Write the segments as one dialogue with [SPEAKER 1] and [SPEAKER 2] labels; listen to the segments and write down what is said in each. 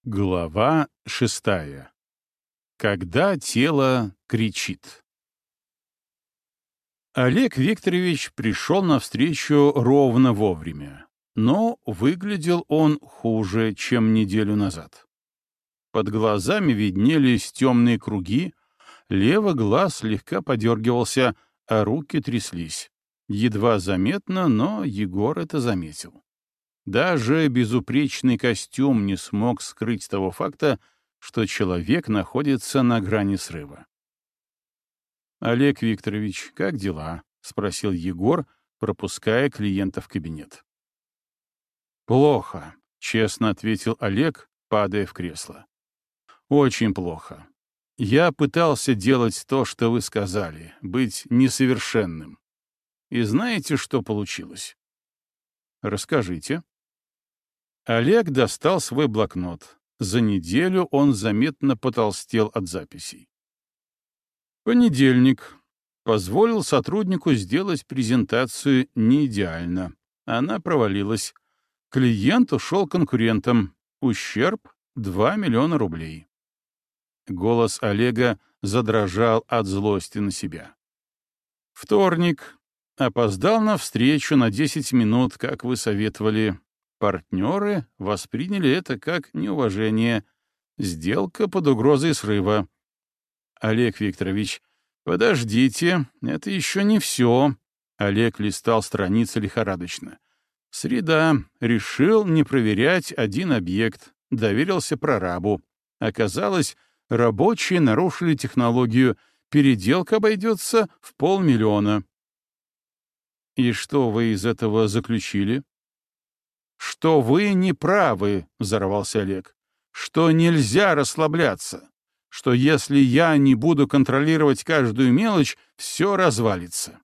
[SPEAKER 1] Глава 6. Когда тело кричит. Олег Викторович пришел навстречу ровно вовремя, но выглядел он хуже, чем неделю назад. Под глазами виднелись темные круги, левый глаз слегка подергивался, а руки тряслись. Едва заметно, но Егор это заметил. Даже безупречный костюм не смог скрыть того факта, что человек находится на грани срыва. «Олег Викторович, как дела?» — спросил Егор, пропуская клиента в кабинет. «Плохо», — честно ответил Олег, падая в кресло. «Очень плохо. Я пытался делать то, что вы сказали, быть несовершенным. И знаете, что получилось?» «Расскажите». Олег достал свой блокнот. За неделю он заметно потолстел от записей. Понедельник. Позволил сотруднику сделать презентацию не идеально. Она провалилась. Клиент ушел конкурентам. Ущерб — 2 миллиона рублей. Голос Олега задрожал от злости на себя. Вторник. Опоздал на встречу на 10 минут, как вы советовали. Партнеры восприняли это как неуважение. Сделка под угрозой срыва. Олег Викторович, подождите, это еще не все. Олег листал страницы лихорадочно. Среда. Решил не проверять один объект. Доверился прорабу. Оказалось, рабочие нарушили технологию. Переделка обойдется в 500 000. И что вы из этого заключили? «Что вы не правы», — взорвался Олег, — «что нельзя расслабляться, что если я не буду контролировать каждую мелочь, все развалится».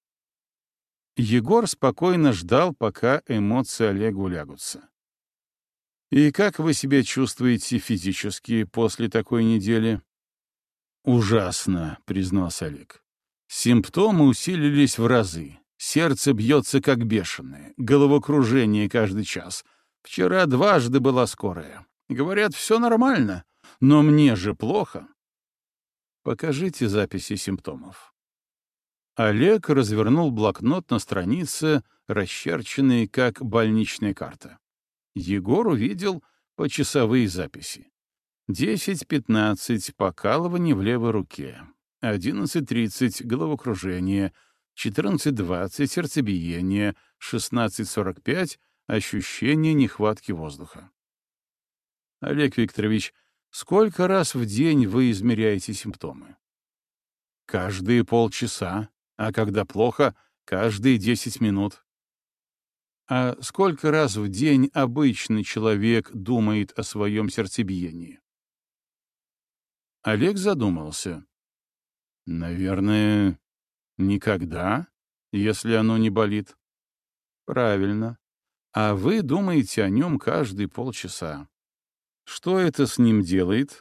[SPEAKER 1] Егор спокойно ждал, пока эмоции Олега улягутся. «И как вы себя чувствуете физически после такой недели?» «Ужасно», — признался Олег. «Симптомы усилились в разы. Сердце бьется как бешеное, головокружение каждый час. Вчера дважды была скорая. Говорят, все нормально, но мне же плохо». «Покажите записи симптомов». Олег развернул блокнот на странице, расчерченной как больничная карта. Егор увидел почасовые записи. 10:15 покалывание в левой руке, 11:30 головокружение, 14:20 сердцебиение, 16:45 ощущение нехватки воздуха. Олег Викторович, сколько раз в день вы измеряете симптомы? Каждые полчаса, а когда плохо, каждые 10 минут. А сколько раз в день обычный человек думает о своем сердцебиении? Олег задумался. Наверное, никогда, если оно не болит. Правильно. А вы думаете о нем каждые полчаса. Что это с ним делает?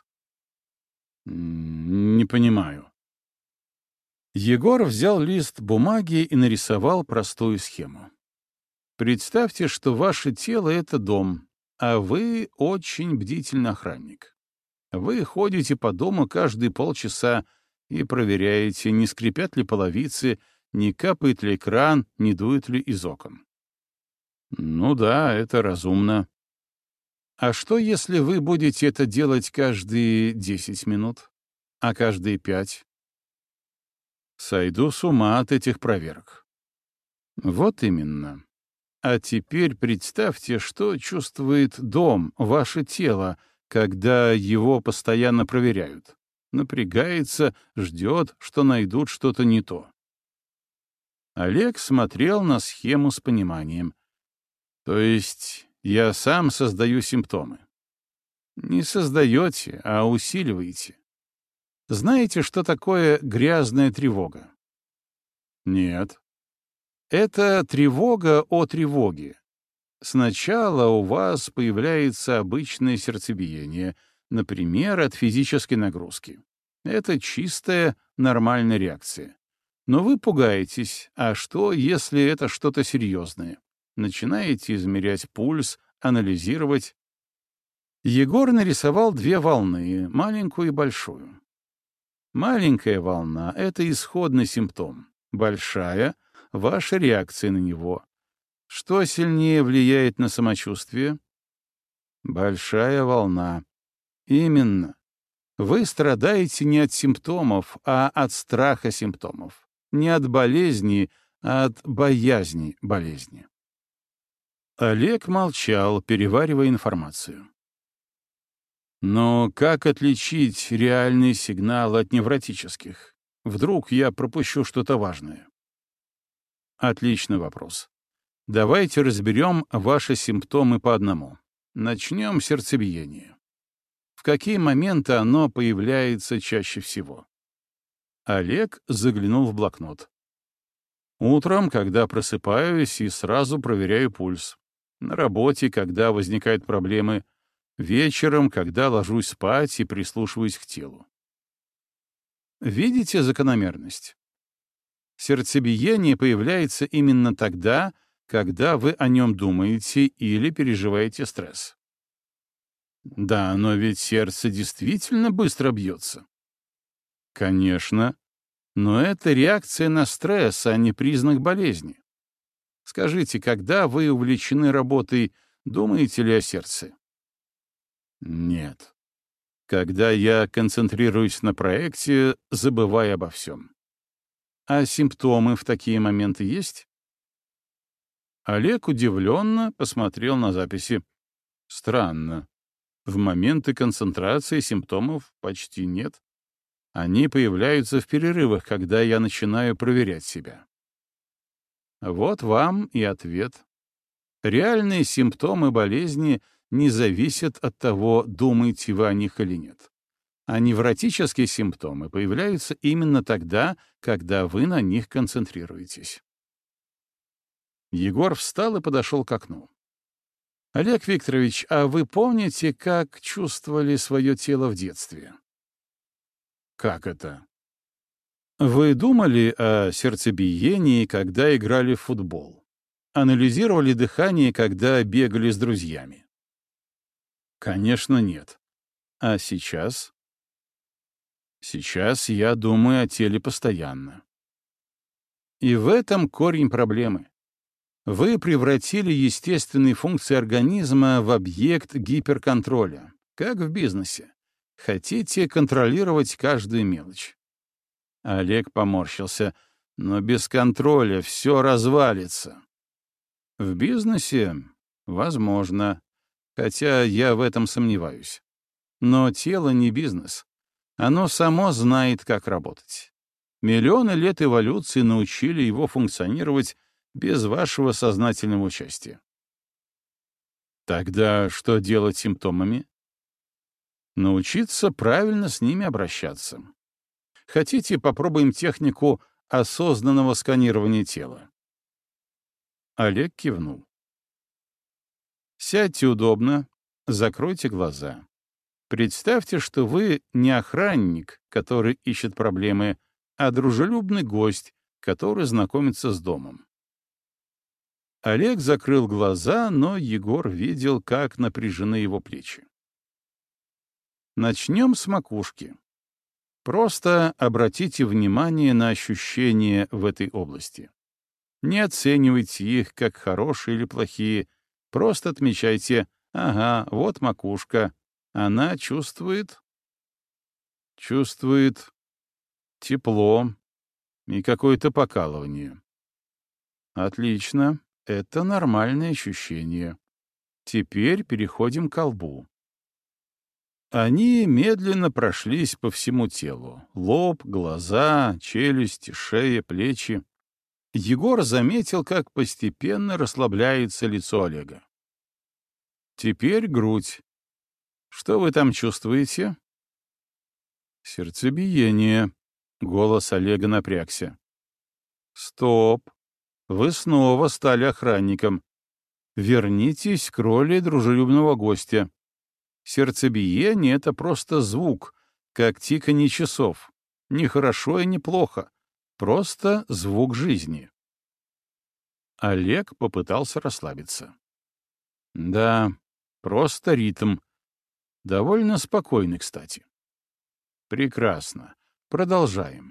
[SPEAKER 1] Не понимаю. Егор взял лист бумаги и нарисовал простую схему. Представьте, что ваше тело — это дом, а вы очень бдительный охранник. Вы ходите по дому каждые полчаса и проверяете, не скрипят ли половицы, не капает ли кран, не дует ли из окон. Ну да, это разумно. А что, если вы будете это делать каждые 10 минут, а каждые 5? Сойду с ума от этих проверок. Вот именно. А теперь представьте, что чувствует дом, ваше тело, когда его постоянно проверяют. Напрягается, ждет, что найдут что-то не то. Олег смотрел на схему с пониманием. То есть я сам создаю симптомы? Не создаете, а усиливаете. Знаете, что такое грязная тревога? Нет. Это тревога о тревоге. Сначала у вас появляется обычное сердцебиение, например, от физической нагрузки. Это чистая, нормальная реакция. Но вы пугаетесь, а что, если это что-то серьезное? Начинаете измерять пульс, анализировать. Егор нарисовал две волны, маленькую и большую. Маленькая волна — это исходный симптом. Большая — ваша реакция на него. Что сильнее влияет на самочувствие? Большая волна. Именно. Вы страдаете не от симптомов, а от страха симптомов. Не от болезни, а от боязни болезни. Олег молчал, переваривая информацию. Но как отличить реальные сигналы от невротических? Вдруг я пропущу что-то важное? Отличный вопрос. Давайте разберем ваши симптомы по одному. Начнем с сердцебиения. В какие моменты оно появляется чаще всего? Олег заглянул в блокнот. Утром, когда просыпаюсь и сразу проверяю пульс. На работе, когда возникают проблемы. Вечером, когда ложусь спать и прислушиваюсь к телу. Видите закономерность? Сердцебиение появляется именно тогда, когда вы о нем думаете или переживаете стресс. Да, но ведь сердце действительно быстро бьется. Конечно, но это реакция на стресс, а не признак болезни. Скажите, когда вы увлечены работой, думаете ли о сердце? Нет. Когда я концентрируюсь на проекте, забывая обо всем. А симптомы в такие моменты есть? Олег удивленно посмотрел на записи. Странно. В моменты концентрации симптомов почти нет. Они появляются в перерывах, когда я начинаю проверять себя. Вот вам и ответ. Реальные симптомы болезни не зависят от того, думаете вы о них или нет. А невротические симптомы появляются именно тогда, когда вы на них концентрируетесь. Егор встал и подошел к окну. «Олег Викторович, а вы помните, как чувствовали свое тело в детстве?» «Как это?» «Вы думали о сердцебиении, когда играли в футбол? Анализировали дыхание, когда бегали с друзьями?» «Конечно, нет. А сейчас?» «Сейчас я думаю о теле постоянно». И в этом корень проблемы. Вы превратили естественные функции организма в объект гиперконтроля, как в бизнесе. Хотите контролировать каждую мелочь. Олег поморщился. Но без контроля все развалится. В бизнесе? Возможно. Хотя я в этом сомневаюсь. Но тело не бизнес. Оно само знает, как работать. Миллионы лет эволюции научили его функционировать без вашего сознательного участия. Тогда что делать с симптомами? Научиться правильно с ними обращаться. Хотите, попробуем технику осознанного сканирования тела? Олег кивнул. Сядьте удобно, закройте глаза. Представьте, что вы не охранник, который ищет проблемы, а дружелюбный гость, который знакомится с домом. Олег закрыл глаза, но Егор видел, как напряжены его плечи. Начнем с макушки. Просто обратите внимание на ощущения в этой области. Не оценивайте их как хорошие или плохие, просто отмечайте: ага, вот макушка, она чувствует тепло и какое-то покалывание. Отлично, это нормальное ощущение. Теперь переходим к лбу. Они медленно прошлись по всему телу. Лоб, глаза, челюсти, шея, плечи. Егор заметил, как постепенно расслабляется лицо Олега. Теперь грудь. Что вы там чувствуете? Сердцебиение. Голос Олега напрягся. Стоп. Вы снова стали охранником. Вернитесь к роли дружелюбного гостя. Сердцебиение — это просто звук, как тиканье часов. Ни хорошо и ни плохо. Просто звук жизни. Олег попытался расслабиться. Да, просто ритм. Довольно спокойный, кстати. Прекрасно. Продолжаем.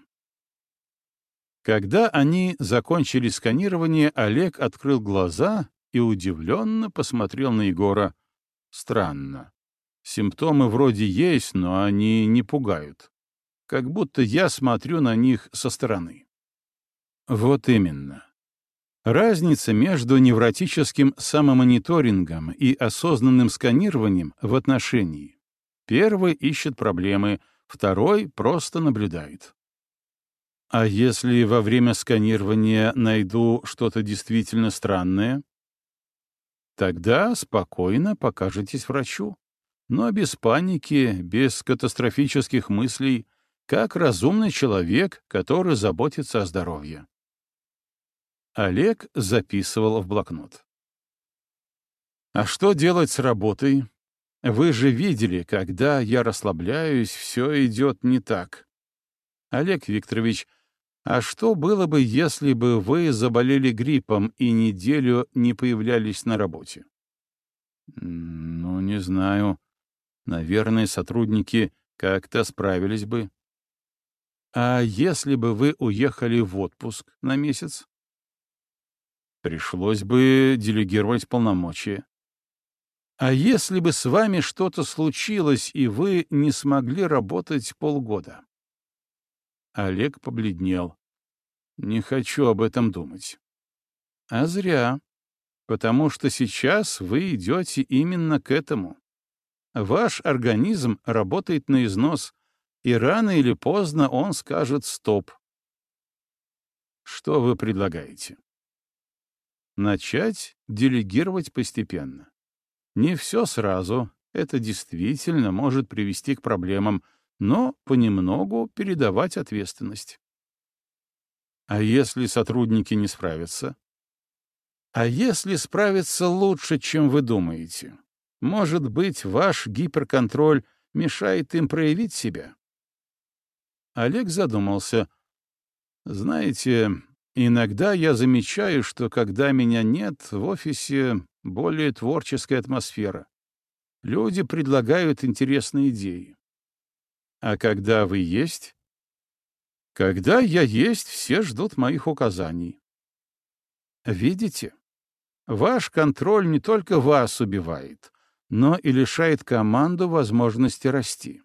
[SPEAKER 1] Когда они закончили сканирование, Олег открыл глаза и удивленно посмотрел на Егора. Странно. Симптомы вроде есть, но они не пугают. Как будто я смотрю на них со стороны. Вот именно. Разница между невротическим самомониторингом и осознанным сканированием в отношении. Первый ищет проблемы, второй просто наблюдает. А если во время сканирования найду что-то действительно странное? Тогда спокойно покажетесь врачу. Но без паники, без катастрофических мыслей, как разумный человек, который заботится о здоровье. Олег записывал в блокнот. А что делать с работой? Вы же видели, когда я расслабляюсь, все идет не так. Олег Викторович, а что было бы, если бы вы заболели гриппом и неделю не появлялись на работе? Ну, не знаю. Наверное, сотрудники как-то справились бы. А если бы вы уехали в отпуск на месяц? Пришлось бы делегировать полномочия. А если бы с вами что-то случилось, и вы не смогли работать полгода? Олег побледнел. Не хочу об этом думать. А зря, потому что сейчас вы идете именно к этому. Ваш организм работает на износ, и рано или поздно он скажет «стоп». Что вы предлагаете? Начать делегировать постепенно. Не все сразу, это действительно может привести к проблемам, но понемногу передавать ответственность. А если сотрудники не справятся? А если справятся лучше, чем вы думаете? Может быть, ваш гиперконтроль мешает им проявить себя? Олег задумался. Знаете, иногда я замечаю, что когда меня нет, в офисе более творческая атмосфера. Люди предлагают интересные идеи. А когда вы есть? Когда я есть, все ждут моих указаний. Видите? Ваш контроль не только вас убивает, но и лишает команду возможности расти.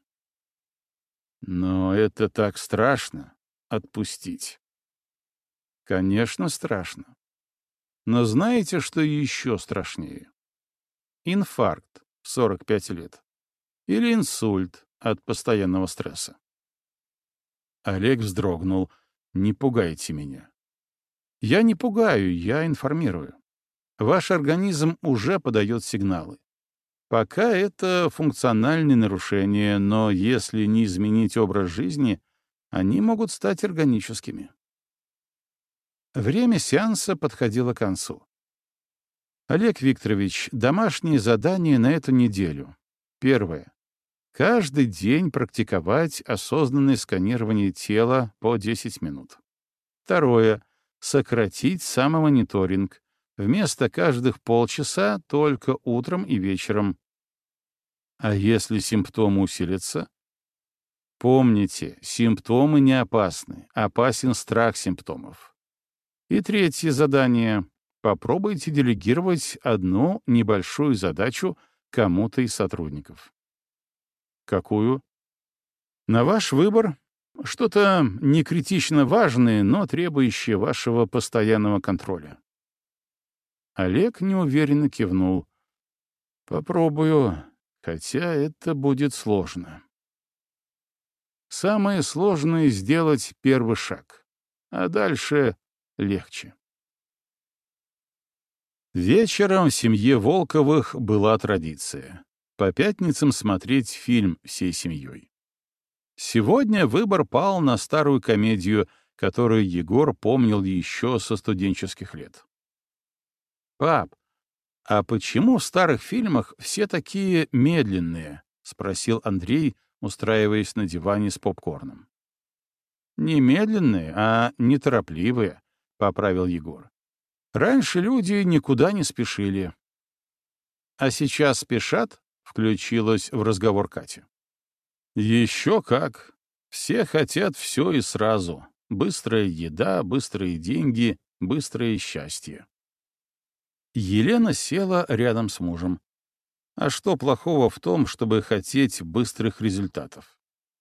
[SPEAKER 1] Но это так страшно — отпустить. Конечно, страшно. Но знаете, что еще страшнее? Инфаркт в 45 лет. Или инсульт от постоянного стресса. Олег вздрогнул. «Не пугайте меня». «Я не пугаю, я информирую. Ваш организм уже подает сигналы. Пока это функциональные нарушения, но если не изменить образ жизни, они могут стать органическими». Время сеанса подходило к концу. Олег Викторович, домашние задания на эту неделю. Первое. Каждый день практиковать осознанное сканирование тела по 10 минут. Второе. Сократить самомониторинг. Вместо каждых полчаса только утром и вечером. А если симптомы усилятся? Помните, симптомы не опасны, опасен страх симптомов. И третье задание. Попробуйте делегировать одну небольшую задачу кому-то из сотрудников. Какую? На ваш выбор. Что-то не критично важное, но требующее вашего постоянного контроля. Олег неуверенно кивнул. Попробую, хотя это будет сложно. Самое сложное — сделать первый шаг, а дальше легче. Вечером в семье Волковых была традиция — по пятницам смотреть фильм всей семьей. Сегодня выбор пал на старую комедию, которую Егор помнил еще со студенческих лет. «Пап, а почему в старых фильмах все такие медленные?» — спросил Андрей, устраиваясь на диване с попкорном. «Не медленные, а неторопливые», — поправил Егор. «Раньше люди никуда не спешили». «А сейчас спешат?» — включилась в разговор Катя. Еще как. Все хотят все и сразу. Быстрая еда, быстрые деньги, быстрое счастье. Елена села рядом с мужем. А что плохого в том, чтобы хотеть быстрых результатов?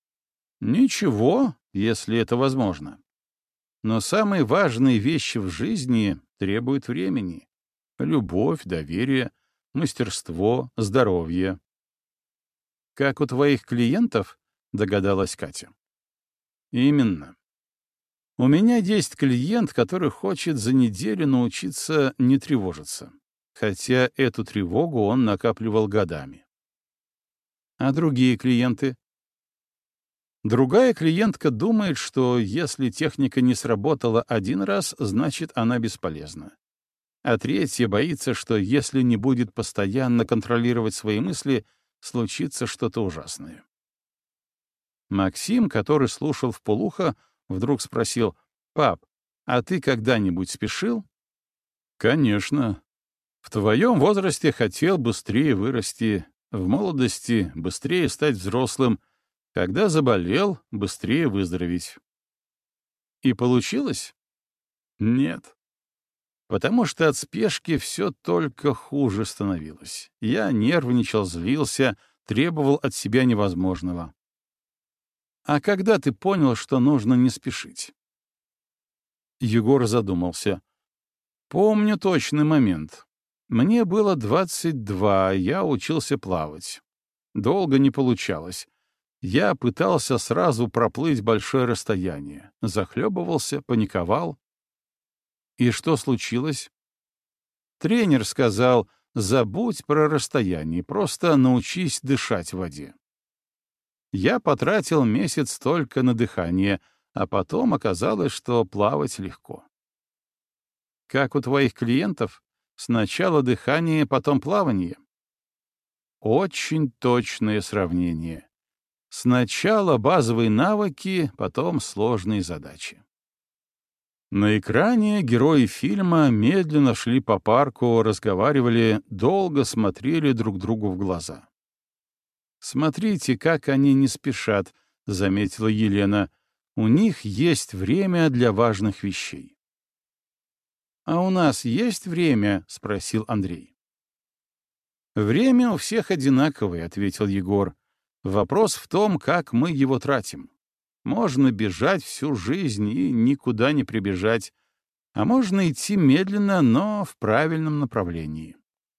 [SPEAKER 1] Ничего, если это возможно. Но самые важные вещи в жизни требуют времени. Любовь, доверие, мастерство, здоровье. Как у твоих клиентов, догадалась Катя. Именно. У меня есть клиент, который хочет за неделю научиться не тревожиться, хотя эту тревогу он накапливал годами. А другие клиенты? Другая клиентка думает, что если техника не сработала один раз, значит, она бесполезна. А третья боится, что если не будет постоянно контролировать свои мысли, случится что-то ужасное. Максим, который слушал вполуха, вдруг спросил: «Пап, а ты когда-нибудь спешил?» «Конечно. В твоем возрасте хотел быстрее вырасти, в молодости быстрее стать взрослым, когда заболел, быстрее выздороветь». «И получилось?» «Нет. Потому что от спешки все только хуже становилось. Я нервничал, злился, требовал от себя невозможного». «А когда ты понял, что нужно не спешить?» Егор задумался. «Помню точный момент. Мне было 22, я учился плавать. Долго не получалось. Я пытался сразу проплыть большое расстояние. Захлебывался, паниковал. И что случилось? Тренер сказал: забудь про расстояние, просто научись дышать в воде. Я потратил месяц только на дыхание, а потом оказалось, что плавать легко. Как у твоих клиентов? Сначала дыхание, потом плавание? Очень точное сравнение. Сначала базовые навыки, потом сложные задачи. На экране герои фильма медленно шли по парку, разговаривали, долго смотрели друг другу в глаза. «Смотрите, как они не спешат», — заметила Елена. «У них есть время для важных вещей». «А у нас есть время?» — спросил Андрей. «Время у всех одинаковое», — ответил Егор. «Вопрос в том, как мы его тратим. Можно бежать всю жизнь и никуда не прибежать, а можно идти медленно, но в правильном направлении».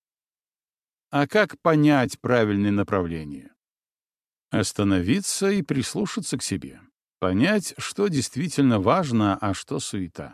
[SPEAKER 1] А как понять правильное направление? Остановиться и прислушаться к себе. Понять, что действительно важно, а что суета.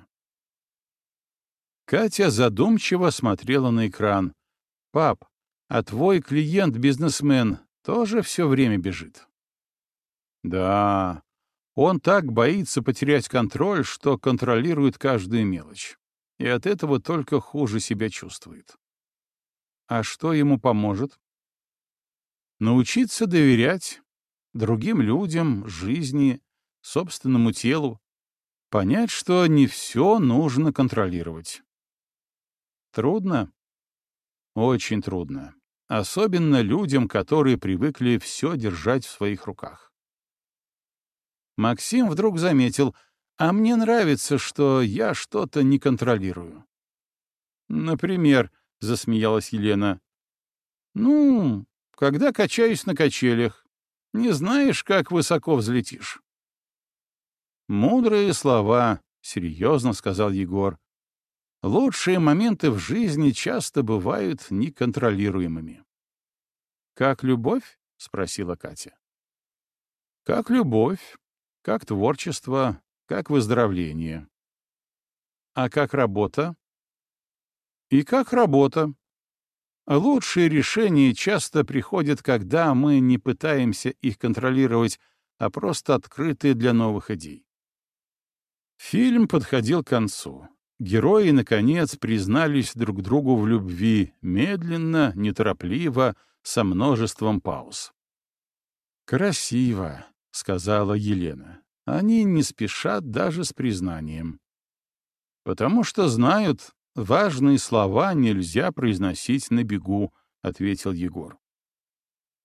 [SPEAKER 1] Катя задумчиво смотрела на экран. «Пап, а твой клиент-бизнесмен тоже все время бежит?» «Да, он так боится потерять контроль, что контролирует каждую мелочь. И от этого только хуже себя чувствует». «А что ему поможет?» «Научиться доверять другим людям, жизни, собственному телу, понять, что не все нужно контролировать». Трудно? Очень трудно. Особенно людям, которые привыкли все держать в своих руках. Максим вдруг заметил: «А мне нравится, что я что-то не контролирую». «Например», — засмеялась Елена, «ну, когда качаюсь на качелях, не знаешь, как высоко взлетишь». «Мудрые слова», — серьезно сказал Егор. «Лучшие моменты в жизни часто бывают неконтролируемыми». «Как любовь?» — спросила Катя. «Как любовь, как творчество, как выздоровление». «А как работа?» «И как работа. Лучшие решения часто приходят, когда мы не пытаемся их контролировать, а просто открыты для новых идей». Фильм подходил к концу. Герои, наконец, признались друг другу в любви, медленно, неторопливо, со множеством пауз. «Красиво», — сказала Елена. «Они не спешат даже с признанием». «Потому что знают, важные слова нельзя произносить на бегу», — ответил Егор.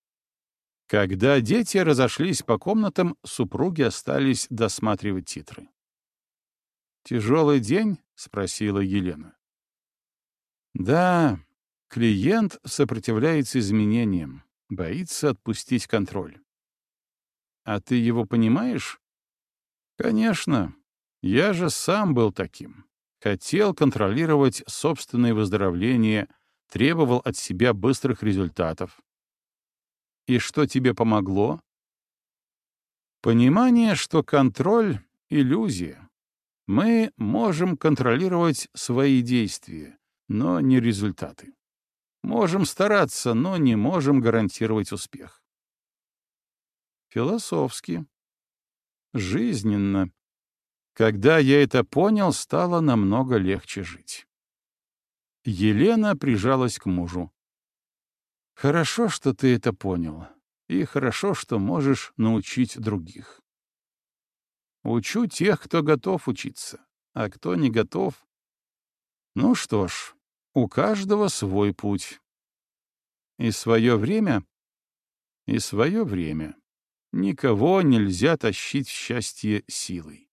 [SPEAKER 1] Когда дети разошлись по комнатам, супруги остались досматривать титры. «Тяжелый день?» — спросила Елена. «Да, клиент сопротивляется изменениям, боится отпустить контроль. А ты его понимаешь?» «Конечно. Я же сам был таким. Хотел контролировать собственное выздоровление, требовал от себя быстрых результатов. И что тебе помогло? Понимание, что контроль — иллюзия. Мы можем контролировать свои действия, но не результаты. Можем стараться, но не можем гарантировать успех. Философски. Жизненно. Когда я это понял, стало намного легче жить. Елена прижалась к мужу. «Хорошо, что ты это понял, и хорошо, что можешь научить других. Учу тех, кто готов учиться, а кто не готов. Ну что ж, у каждого свой путь. И свое время, и свое время. Никого нельзя тащить в счастье силой».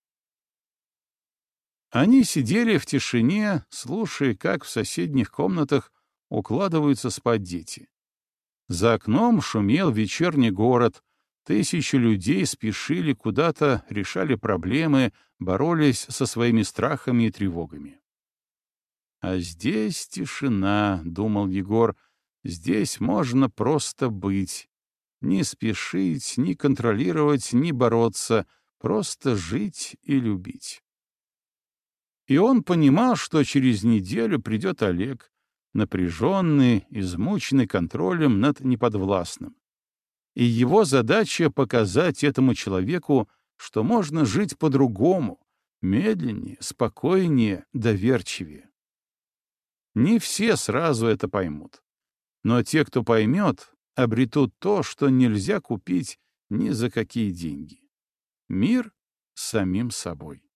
[SPEAKER 1] Они сидели в тишине, слушая, как в соседних комнатах укладываются спать дети. За окном шумел вечерний город, тысячи людей спешили куда-то, решали проблемы, боролись со своими страхами и тревогами. «А здесь тишина», — думал Егор, — «здесь можно просто быть, не спешить, не контролировать, не бороться, просто жить и любить». И он понимал, что через неделю придет Олег, напряженный, измученный контролем над неподвластным. И его задача — показать этому человеку, что можно жить по-другому, медленнее, спокойнее, доверчивее. Не все сразу это поймут. Но те, кто поймет, обретут то, что нельзя купить ни за какие деньги. Мир с самим собой.